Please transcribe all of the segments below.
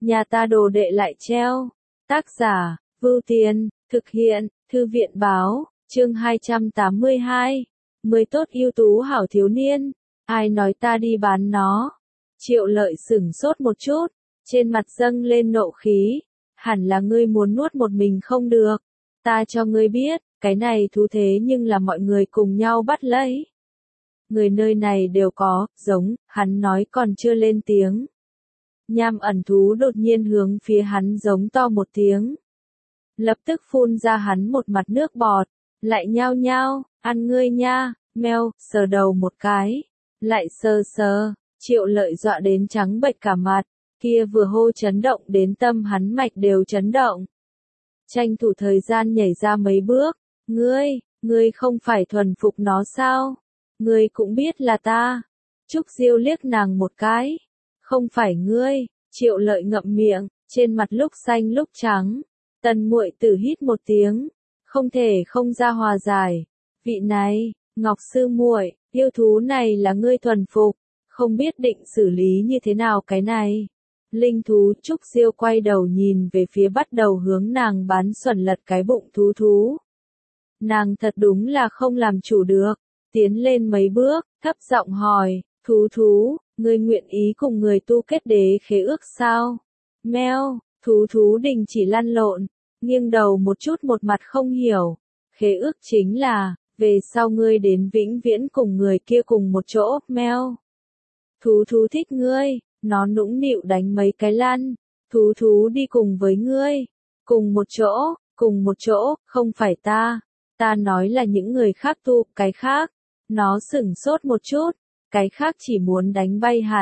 nhà ta đồ đệ lại treo. Tác giả, Vưu Tiền, thực hiện, Thư viện báo, chương 282. 10 tốt ưu tú hảo thiếu niên, ai nói ta đi bán nó? Triệu Lợi sửng sốt một chút, trên mặt dâng lên nộ khí, hẳn là ngươi muốn nuốt một mình không được, ta cho ngươi biết, cái này thú thế nhưng là mọi người cùng nhau bắt lấy. Người nơi này đều có, giống, hắn nói còn chưa lên tiếng. Nham ẩn thú đột nhiên hướng phía hắn giống to một tiếng. Lập tức phun ra hắn một mặt nước bọt, lại nhao nhao, ăn ngươi nha, meo, sờ đầu một cái, lại sờ sờ, Triệu Lợi dọa đến trắng bệch cả mặt, kia vừa hô chấn động đến tâm hắn mạch đều chấn động. Tranh thủ thời gian nhảy ra mấy bước, ngươi không phải thuần phục nó sao? Ngươi cũng biết là ta. Trúc Diêu liếc nàng một cái, không phải ngươi. Triệu Lợi ngậm miệng, trên mặt lúc xanh lúc trắng. Tần muội tử hít một tiếng, không thể không ra hòa giải. Vị này, Ngọc sư muội, yêu thú này là ngươi thuần phục, không biết định xử lý như thế nào cái này. Linh thú. Trúc Diêu quay đầu nhìn về phía bắt đầu hướng nàng bắn xuẩn lật cái bụng thú. Nàng thật đúng là không làm chủ được, tiến lên mấy bước, thấp giọng hỏi, thú, ngươi nguyện ý cùng người tu kết đế khế ước sao? Meo, thú đình chỉ lăn lộn, nghiêng đầu một chút một mặt không hiểu, khế ước chính là, về sau ngươi đến vĩnh viễn cùng người kia cùng một chỗ, meo. Thú thích ngươi, nó nũng nịu đánh mấy cái lăn, thú đi cùng với ngươi, cùng một chỗ, không phải ta nói là những người khác tu, cái khác, nó sửng sốt một chút, cái khác chỉ muốn đánh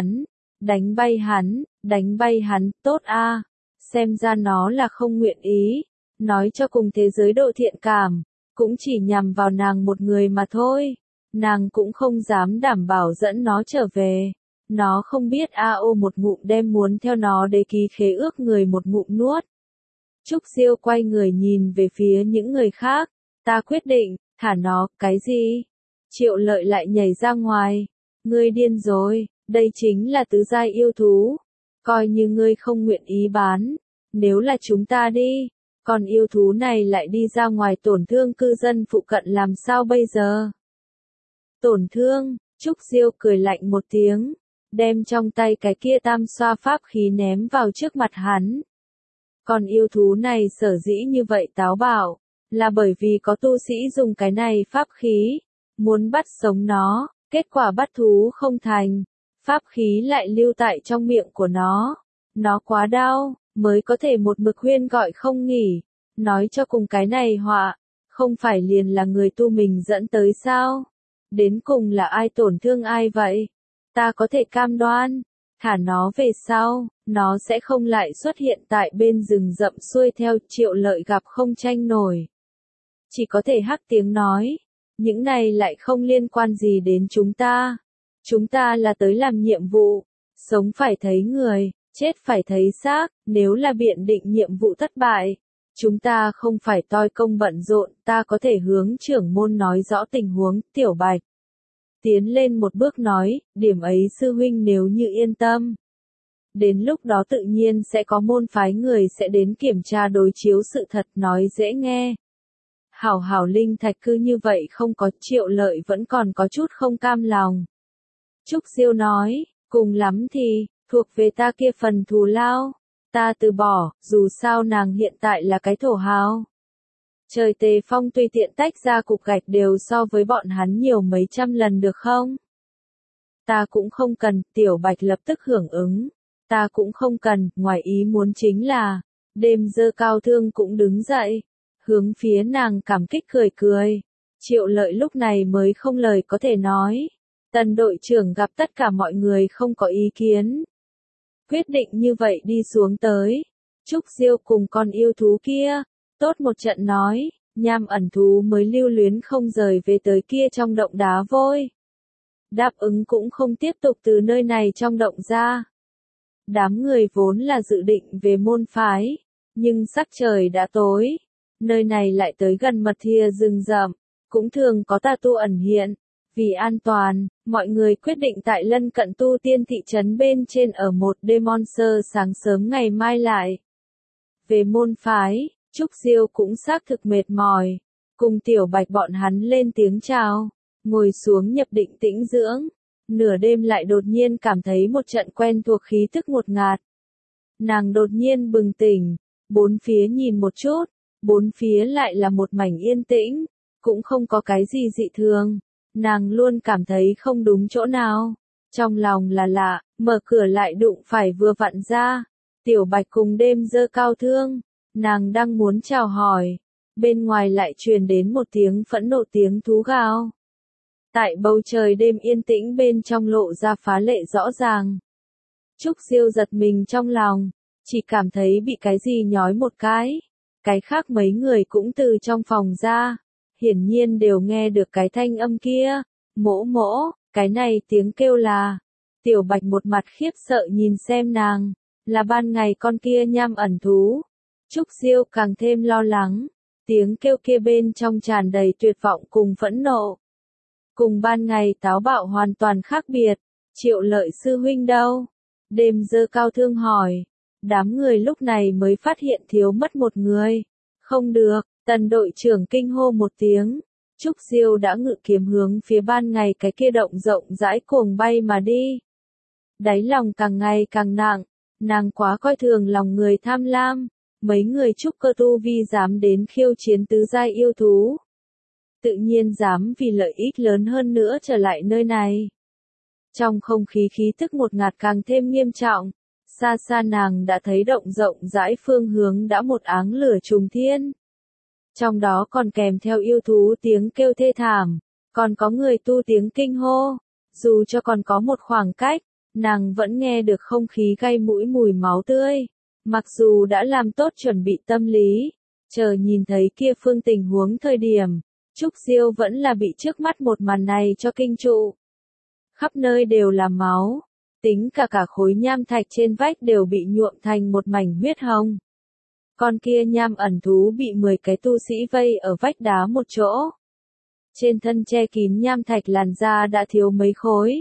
bay hắn, tốt a, xem ra nó là không nguyện ý, nói cho cùng thế giới độ thiện cảm, cũng chỉ nhằm vào nàng một người mà thôi, nàng cũng không dám đảm bảo dẫn nó trở về. Nó không biết một ngụm đem muốn theo nó để ký khế ước người một ngụm nuốt. Trúc Diêu quay người nhìn về phía những người khác, ta quyết định, thả nó, cái gì? Triệu Lợi lại nhảy ra ngoài, ngươi điên rồi, đây chính là tứ giai yêu thú, coi như ngươi không nguyện ý bán, nếu là chúng ta đi, còn yêu thú này lại đi ra ngoài tổn thương cư dân phụ cận làm sao bây giờ? Tổn thương, Trúc Diêu cười lạnh một tiếng. Đem trong tay cái kia tam xoa pháp khí ném vào trước mặt hắn. Còn yêu thú này sở dĩ như vậy táo bạo, là bởi vì có tu sĩ dùng cái này pháp khí, muốn bắt sống nó, kết quả bắt thú không thành, pháp khí lại lưu tại trong miệng của nó quá đau, mới có thể một mực huyên gọi không nghỉ, nói cho cùng cái này họa, không phải liền là người tu mình dẫn tới sao, đến cùng là ai tổn thương ai vậy? Ta có thể cam đoan, thả nó về sau, nó sẽ không lại xuất hiện tại bên rừng rậm xuôi theo. Triệu Lợi gặp không tranh nổi. Chỉ có thể hắc tiếng nói, những này lại không liên quan gì đến chúng ta. Chúng ta là tới làm nhiệm vụ, sống phải thấy người, chết phải thấy xác, nếu là biện định nhiệm vụ thất bại. Chúng ta không phải toi công bận rộn, ta có thể hướng trưởng môn nói rõ tình huống. Tiểu Bạch tiến lên một bước nói, điểm ấy sư huynh nếu như yên tâm. Đến lúc đó tự nhiên sẽ có môn phái người sẽ đến kiểm tra đối chiếu sự thật, nói dễ nghe. Hảo linh thạch cứ như vậy không có. Triệu Lợi vẫn còn có chút không cam lòng. Trúc Diêu nói, cùng lắm thì, thuộc về ta kia phần thù lao, ta từ bỏ, dù sao nàng hiện tại là cái thổ hào. Trời Tề Phong tùy tiện tách ra cục gạch đều so với bọn hắn nhiều mấy trăm lần được không? Ta cũng không cần. Tiểu Bạch lập tức hưởng ứng. Ta cũng không cần. Ngoài ý muốn chính là, đêm dơ cao thương cũng đứng dậy, hướng phía nàng cảm kích cười. Triệu Lợi lúc này mới không lời có thể nói. Tần đội trưởng gặp tất cả mọi người không có ý kiến. Quyết định như vậy đi xuống tới. Trúc Diêu cùng con yêu thú kia. Tốt một trận nói, Nham ẩn thú mới lưu luyến không rời về tới kia trong động đá vôi. Đáp ứng cũng không tiếp tục từ nơi này trong động ra. Đám người vốn là dự định về môn phái, nhưng sắc trời đã tối, nơi này lại tới gần mật thìa rừng rậm, cũng thường có tà tu ẩn hiện, Vì an toàn, mọi người quyết định tại lân cận tu tiên thị trấn bên trên ở một đêm Monster sáng sớm ngày mai lại. Về môn phái, Trúc Diêu cũng xác thực mệt mỏi. Cùng Tiểu Bạch bọn hắn lên tiếng chào, ngồi xuống nhập định tĩnh dưỡng. Nửa đêm lại đột nhiên cảm thấy một trận quen thuộc khí tức ngột ngạt. Nàng đột nhiên bừng tỉnh, bốn phía nhìn một chút, bốn phía lại là một mảnh yên tĩnh, cũng không có cái gì dị thường. Nàng luôn cảm thấy không đúng chỗ nào. Trong lòng là lạ, mở cửa lại đụng phải vừa vặn ra. Tiểu Bạch cùng đêm dơ cao thương. Nàng đang muốn chào hỏi. Bên ngoài lại truyền đến một tiếng phẫn nộ tiếng thú gào. Tại bầu trời đêm yên tĩnh bên trong lộ ra phá lệ rõ ràng. Trúc Diêu giật mình trong lòng. Chỉ cảm thấy bị cái gì nhói một cái. Cái khác mấy người cũng từ trong phòng ra. Hiển nhiên đều nghe được cái thanh âm kia. Mỗ mỗ, cái này tiếng kêu là. Tiểu Bạch một mặt khiếp sợ nhìn xem nàng. Là ban ngày con kia nham ẩn thú. Trúc Diêu càng thêm lo lắng. Tiếng kêu kia bên trong tràn đầy tuyệt vọng cùng phẫn nộ. Cùng ban ngày táo bạo hoàn toàn khác biệt. Triệu Lợi sư huynh đâu? Đêm dơ cao thương hỏi. Đám người lúc này mới phát hiện thiếu mất một người. Không được, Tần đội trưởng kinh hô một tiếng. Trúc Diêu đã ngự kiếm hướng phía ban ngày cái kia động rộng rãi cuồng bay mà đi. Đáy lòng càng ngày càng nặng, nàng quá coi thường lòng người tham lam. Mấy người trúc cơ tu vi dám đến khiêu chiến tứ giai yêu thú. Tự nhiên dám vì lợi ích lớn hơn nữa trở lại nơi này. Trong không khí khí tức ngột ngạt càng thêm nghiêm trọng. Xa xa nàng đã thấy động rộng rãi phương hướng đã một áng lửa trùng thiên. Trong đó còn kèm theo yêu thú tiếng kêu thê thảm, còn có người tu tiếng kinh hô. Dù cho còn có một khoảng cách, nàng vẫn nghe được không khí gây mũi mùi máu tươi. Mặc dù đã làm tốt chuẩn bị tâm lý, chờ nhìn thấy kia phương tình huống thời điểm, Trúc Diêu vẫn là bị trước mắt một màn này cho kinh trụ. Khắp nơi đều là máu, tính cả khối nham thạch trên vách đều bị nhuộm thành một mảnh huyết hồng. Con kia nham ẩn thú bị 10 cái tu sĩ vây ở vách đá một chỗ. Trên thân che kín nham thạch làn da đã thiếu mấy khối.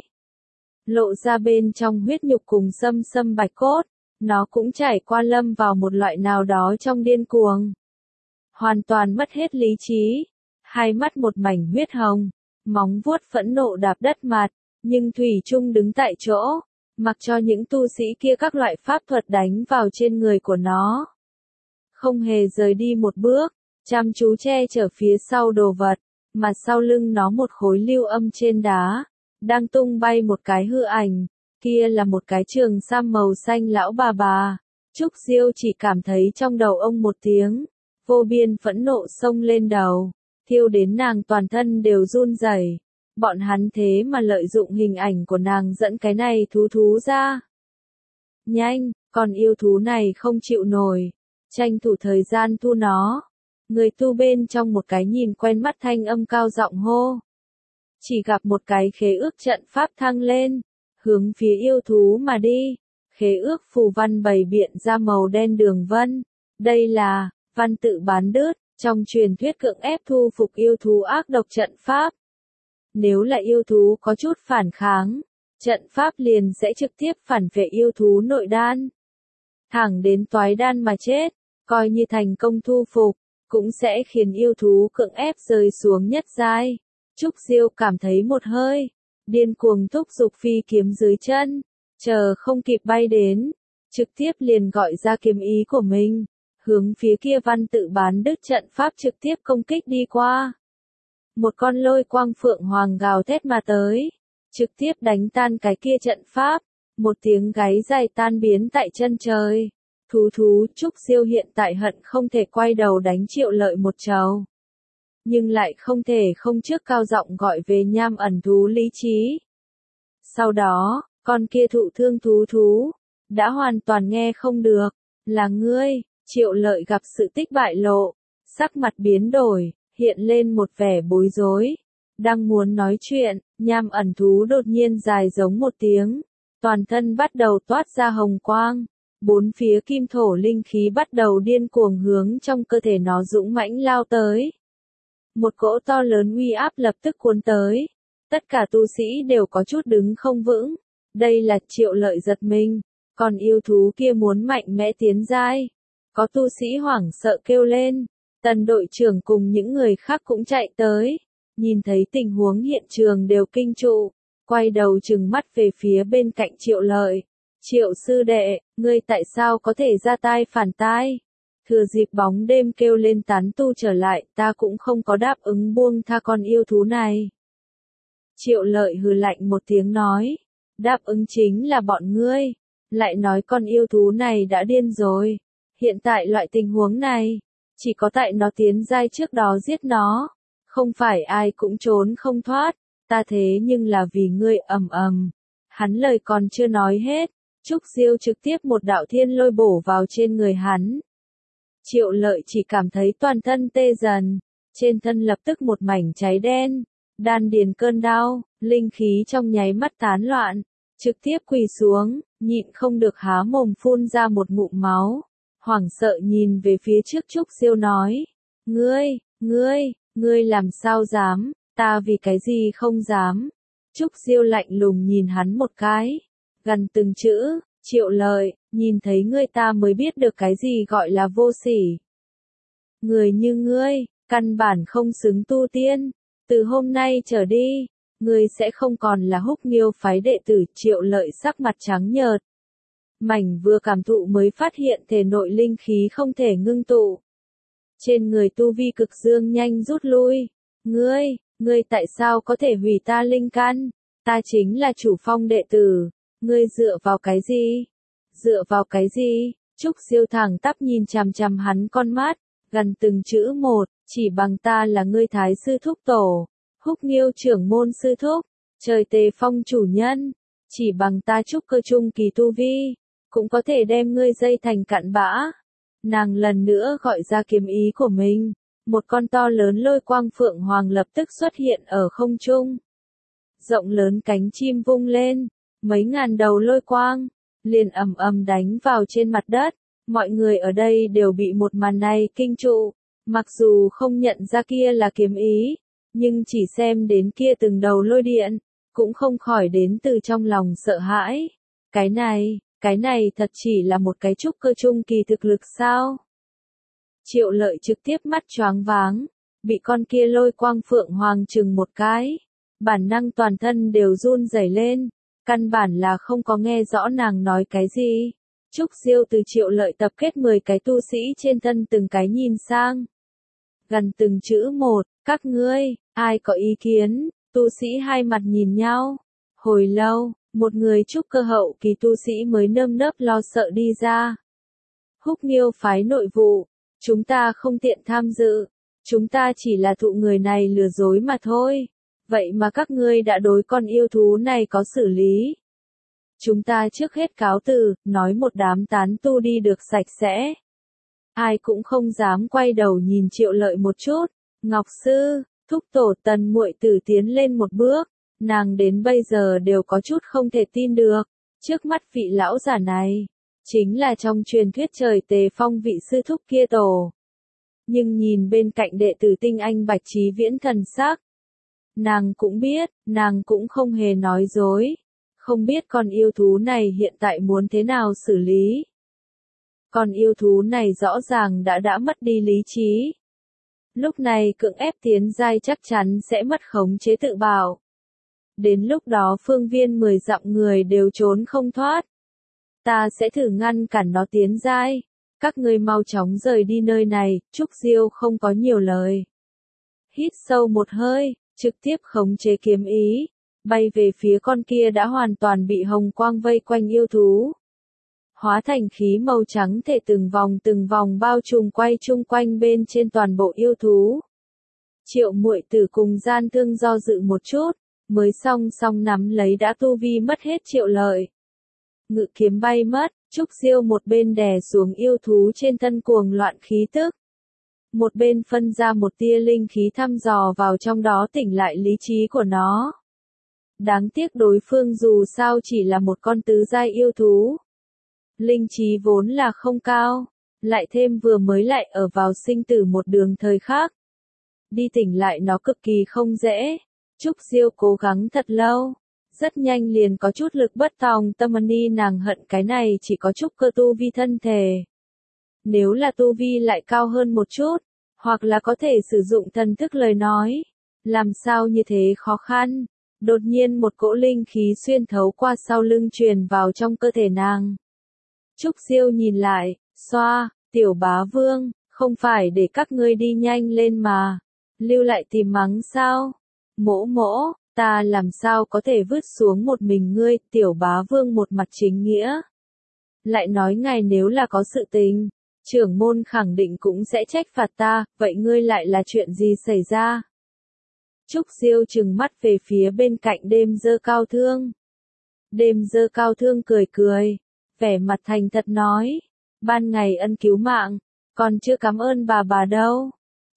Lộ ra bên trong huyết nhục cùng xâm bạch cốt, nó cũng trải qua lâm vào một loại nào đó trong điên cuồng. Hoàn toàn mất hết lý trí, hai mắt một mảnh huyết hồng, móng vuốt phẫn nộ đạp đất mặt, nhưng thủy chung đứng tại chỗ, mặc cho những tu sĩ kia các loại pháp thuật đánh vào trên người của nó. Không hề rời đi một bước, chăm chú che chở phía sau đồ vật, mà sau lưng nó một khối lưu âm trên đá, đang tung bay một cái hư ảnh, kia là một cái trường sam màu xanh lão bà. Trúc Diêu chỉ cảm thấy trong đầu ông một tiếng, vô biên phẫn nộ xông lên đầu, thiêu đến nàng toàn thân đều run rẩy. Bọn hắn thế mà lợi dụng hình ảnh của nàng dẫn cái này thú ra. Nhanh, con yêu thú này không chịu nổi. Tranh thủ thời gian thu nó. Người tu bên trong một cái nhìn quen mắt thanh âm cao giọng hô. Chỉ gặp một cái khế ước trận pháp thăng lên, hướng phía yêu thú mà đi. Khế ước phù văn bày biện ra màu đen đường vân. Đây là văn tự bán đứt, trong truyền thuyết cưỡng ép thu phục yêu thú ác độc trận pháp. Nếu là yêu thú có chút phản kháng, trận pháp liền sẽ trực tiếp phản vệ yêu thú nội đan. Thẳng đến toái đan mà chết, coi như thành công thu phục, cũng sẽ khiến yêu thú cưỡng ép rơi xuống nhất giai. Trúc Diêu cảm thấy một hơi, điên cuồng thúc giục phi kiếm dưới chân, chờ không kịp bay đến, trực tiếp liền gọi ra kiếm ý của mình, hướng phía kia văn tự bán đứt trận pháp trực tiếp công kích đi qua. Một con lôi quang phượng hoàng gào thét mà tới, trực tiếp đánh tan cái kia trận pháp, một tiếng gáy dài tan biến tại chân trời. Thú Trúc Diêu hiện tại hận không thể quay đầu đánh Triệu Lợi một trầu. Nhưng lại không thể không trước cao giọng gọi về nham ẩn thú lý trí. Sau đó, con kia thụ thương thú, đã hoàn toàn nghe không được, là ngươi. Triệu Lợi gặp sự tích bại lộ, sắc mặt biến đổi, hiện lên một vẻ bối rối. Đang muốn nói chuyện, nham ẩn thú đột nhiên dài giống một tiếng, toàn thân bắt đầu toát ra hồng quang. Bốn phía kim thổ linh khí bắt đầu điên cuồng hướng trong cơ thể nó dũng mãnh lao tới. Một cỗ to lớn uy áp lập tức cuốn tới. Tất cả tu sĩ đều có chút đứng không vững. Đây là Triệu Lợi giật mình. Còn yêu thú kia muốn mạnh mẽ tiến giai. Có tu sĩ hoảng sợ kêu lên. Tần đội trưởng cùng những người khác cũng chạy tới. Nhìn thấy tình huống hiện trường đều kinh trụ. Quay đầu trừng mắt về phía bên cạnh Triệu Lợi. Triệu sư đệ, ngươi tại sao có thể ra tay phản tai? Thừa dịp bóng đêm kêu lên tán tu trở lại, ta cũng không có đáp ứng buông tha con yêu thú này. Triệu Lợi hừ lạnh một tiếng nói, đáp ứng chính là bọn ngươi, lại nói con yêu thú này đã điên rồi. Hiện tại loại tình huống này, chỉ có tại nó tiến giai trước đó giết nó, không phải ai cũng trốn không thoát, ta thế nhưng là vì ngươi ầm. Hắn lời còn chưa nói hết, Trúc Diêu trực tiếp một đạo thiên lôi bổ vào trên người hắn. Triệu Lợi chỉ cảm thấy toàn thân tê dần, trên thân lập tức một mảnh cháy đen, đan điền cơn đau, linh khí trong nháy mắt tán loạn, trực tiếp quỳ xuống, nhịn không được há mồm phun ra một ngụm máu, hoảng sợ nhìn về phía trước Trúc Diêu nói, ngươi làm sao dám, ta vì cái gì không dám. Trúc Diêu lạnh lùng nhìn hắn một cái, gần từng chữ, Triệu Lợi, nhìn thấy ngươi ta mới biết được cái gì gọi là vô sỉ. Người như ngươi, căn bản không xứng tu tiên, từ hôm nay trở đi, ngươi sẽ không còn là Húc Nghiêu phái đệ tử. Triệu Lợi sắc mặt trắng nhợt. Mảnh vừa cảm thụ mới phát hiện thể nội linh khí không thể ngưng tụ. Trên người tu vi cực dương nhanh rút lui. Ngươi tại sao có thể hủy ta linh căn? Ta chính là chủ phong đệ tử. Ngươi dựa vào cái gì? Dựa vào cái gì? Trúc Diêu thẳng tắp nhìn chằm chằm hắn con mắt, gần từng chữ một, chỉ bằng ta là ngươi Thái sư thúc tổ, Húc Nghiêu trưởng môn sư thúc, trời Tề Phong chủ nhân, chỉ bằng ta trúc cơ trung kỳ tu vi, cũng có thể đem ngươi dây thành cặn bã. Nàng lần nữa gọi ra kiếm ý của mình, một con to lớn lôi quang phượng hoàng lập tức xuất hiện ở không trung. Rộng lớn cánh chim vung lên, mấy ngàn đầu lôi quang, liền ầm đánh vào trên mặt đất. Mọi người ở đây đều bị một màn này kinh trụ, mặc dù không nhận ra kia là kiếm ý, nhưng chỉ xem đến kia từng đầu lôi điện, cũng không khỏi đến từ trong lòng sợ hãi. Cái này thật chỉ là một cái trúc cơ trung kỳ thực lực sao? Triệu Lợi trực tiếp mắt choáng váng, bị con kia lôi quang phượng hoàng chừng một cái, bản năng toàn thân đều run rẩy lên, căn bản là không có nghe rõ nàng nói cái gì. Trúc Diêu từ Triệu Lợi tập kết 10 cái tu sĩ trên thân từng cái nhìn sang. Gần từng chữ một, các ngươi, ai có ý kiến? Tu sĩ hai mặt nhìn nhau. Hồi lâu, một người trúc cơ hậu kỳ tu sĩ mới nơm nớp lo sợ đi ra. Húc Nghiêu phái nội vụ, chúng ta không tiện tham dự, chúng ta chỉ là thụ người này lừa dối mà thôi. Vậy mà các ngươi đã đối con yêu thú này có xử lý. Chúng ta trước hết cáo từ, nói một đám tán tu đi được sạch sẽ. Ai cũng không dám quay đầu nhìn Triệu Lợi một chút. Ngọc sư, thúc tổ Tần muội tử tiến lên một bước, nàng đến bây giờ đều có chút không thể tin được. Trước mắt vị lão giả này, chính là trong truyền thuyết trời Tề Phong vị sư thúc kia tổ. Nhưng nhìn bên cạnh đệ tử tinh anh Bạch Chí Viễn thần sắc, nàng cũng biết, nàng cũng không hề nói dối. Không biết con yêu thú này hiện tại muốn thế nào xử lý. Con yêu thú này rõ ràng đã mất đi lý trí. Lúc này cưỡng ép tiến giai chắc chắn sẽ mất khống chế tự bảo. Đến lúc đó phương viên 10 dặm người đều trốn không thoát. Ta sẽ thử ngăn cản nó tiến giai. Các ngươi mau chóng rời đi nơi này. Trúc Diêu không có nhiều lời. Hít sâu một hơi, trực tiếp khống chế kiếm ý, bay về phía con kia đã hoàn toàn bị hồng quang vây quanh yêu thú. Hóa thành khí màu trắng thể từng vòng bao trùm quay chung quanh bên trên toàn bộ yêu thú. Triệu muội tử cùng Gian Thương do dự một chút, mới song nắm lấy đã tu vi mất hết Triệu Lợi. Ngự kiếm bay mất, Trúc Diêu một bên đè xuống yêu thú trên thân cuồng loạn khí tức. Một bên phân ra một tia linh khí thăm dò vào trong đó tỉnh lại lý trí của nó. Đáng tiếc đối phương dù sao chỉ là một con tứ giai yêu thú. Linh trí vốn là không cao, lại thêm vừa mới lại ở vào sinh tử một đường thời khác. Đi tỉnh lại nó cực kỳ không dễ. Trúc Diêu cố gắng thật lâu, rất nhanh liền có chút lực bất tòng tâm ni, nàng hận cái này chỉ có trúc cơ tu vi thân thể. Nếu là tu vi lại cao hơn một chút, hoặc là có thể sử dụng thần thức lời nói, làm sao như thế khó khăn. Đột nhiên một cỗ linh khí xuyên thấu qua sau lưng truyền vào trong cơ thể nàng. Trúc Diêu nhìn lại, xoa, tiểu bá vương, không phải để các ngươi đi nhanh lên mà, lưu lại tìm mắng sao? Mỗ mỗ, ta làm sao có thể vứt xuống một mình ngươi, tiểu bá vương một mặt chính nghĩa. Lại nói ngài nếu là có sự tình, trưởng môn khẳng định cũng sẽ trách phạt ta, vậy ngươi lại là chuyện gì xảy ra? Trúc Diêu trừng mắt về phía bên cạnh Đêm Dơ Cao Thương. Đêm Dơ Cao Thương cười cười, vẻ mặt thành thật nói, ban ngày ân cứu mạng, còn chưa cảm ơn bà đâu.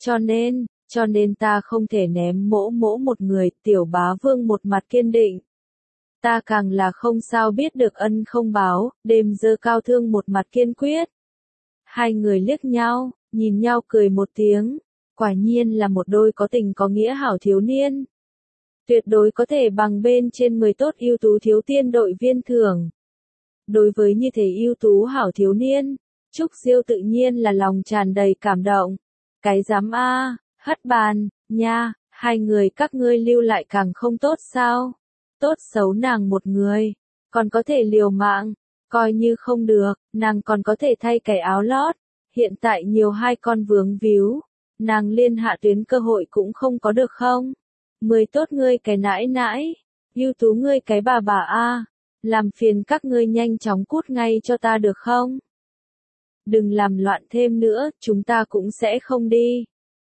Cho nên ta không thể ném mỗ mỗ một người, tiểu bá vương một mặt kiên định. Ta càng là không sao biết được ân không báo, Đêm Dơ Cao Thương một mặt kiên quyết. Hai người liếc nhau, nhìn nhau cười một tiếng, quả nhiên là một đôi có tình có nghĩa hảo thiếu niên. Tuyệt đối có thể bằng bên trên 10 tốt ưu tú thiếu tiên đội viên thưởng. Đối với như thế ưu tú hảo thiếu niên, Trúc Diêu tự nhiên là lòng tràn đầy cảm động. Cái dám a, hất bàn, nha, hai người các ngươi lưu lại càng không tốt sao? Tốt xấu nàng một người, còn có thể liều mạng, coi như không được, nàng còn có thể thay cái áo lót. Hiện tại nhiều hai con vướng víu, nàng liên hạ tuyến cơ hội cũng không có được không? 10 tốt ngươi cái nãi nãi, ưu tú ngươi cái bà a, làm phiền các ngươi nhanh chóng cút ngay cho ta được không? Đừng làm loạn thêm nữa, chúng ta cũng sẽ không đi.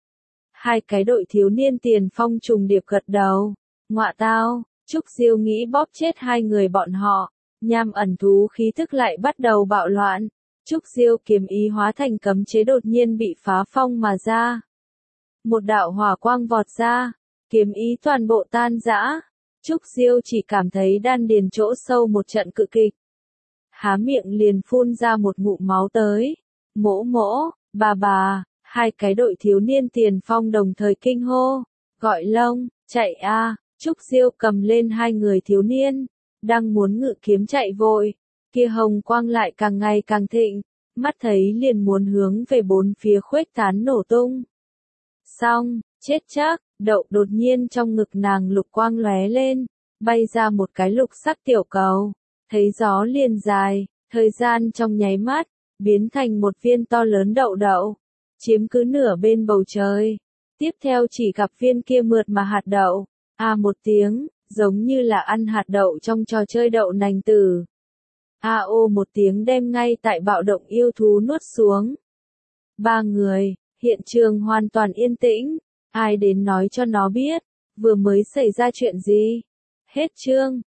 Hai cái đội thiếu niên tiền phong trùng điệp gật đầu. Ngọa tao, Trúc Diêu nghĩ bóp chết hai người bọn họ. Nham ẩn thú khí thức lại bắt đầu bạo loạn. Trúc Diêu kiếm ý hóa thành cấm chế đột nhiên bị phá phong mà ra. Một đạo hỏa quang vọt ra, kiếm ý toàn bộ tan rã. Trúc Diêu chỉ cảm thấy đan điền chỗ sâu một trận cự kịch. Há miệng liền phun ra một ngụm máu tới. Mỗ mỗ, bà, hai cái đội thiếu niên tiền phong đồng thời kinh hô. Gọi lông, chạy a. Trúc Diêu cầm lên hai người thiếu niên, đang muốn ngự kiếm chạy vội. Kia hồng quang lại càng ngày càng thịnh, mắt thấy liền muốn hướng về bốn phía khuếch tán nổ tung. Xong, chết chắc, đậu đột nhiên trong ngực nàng lục quang lóe lên, bay ra một cái lục sắc tiểu cầu, thấy gió liền dài, thời gian trong nháy mắt, biến thành một viên to lớn đậu đậu, chiếm cứ nửa bên bầu trời. Tiếp theo chỉ gặp viên kia mượt mà hạt đậu, một tiếng, giống như là ăn hạt đậu trong trò chơi đậu nành tử. Ô một tiếng đem ngay tại bạo động yêu thú nuốt xuống. Ba người, hiện trường hoàn toàn yên tĩnh, ai đến nói cho nó biết, vừa mới xảy ra chuyện gì. Hết chương.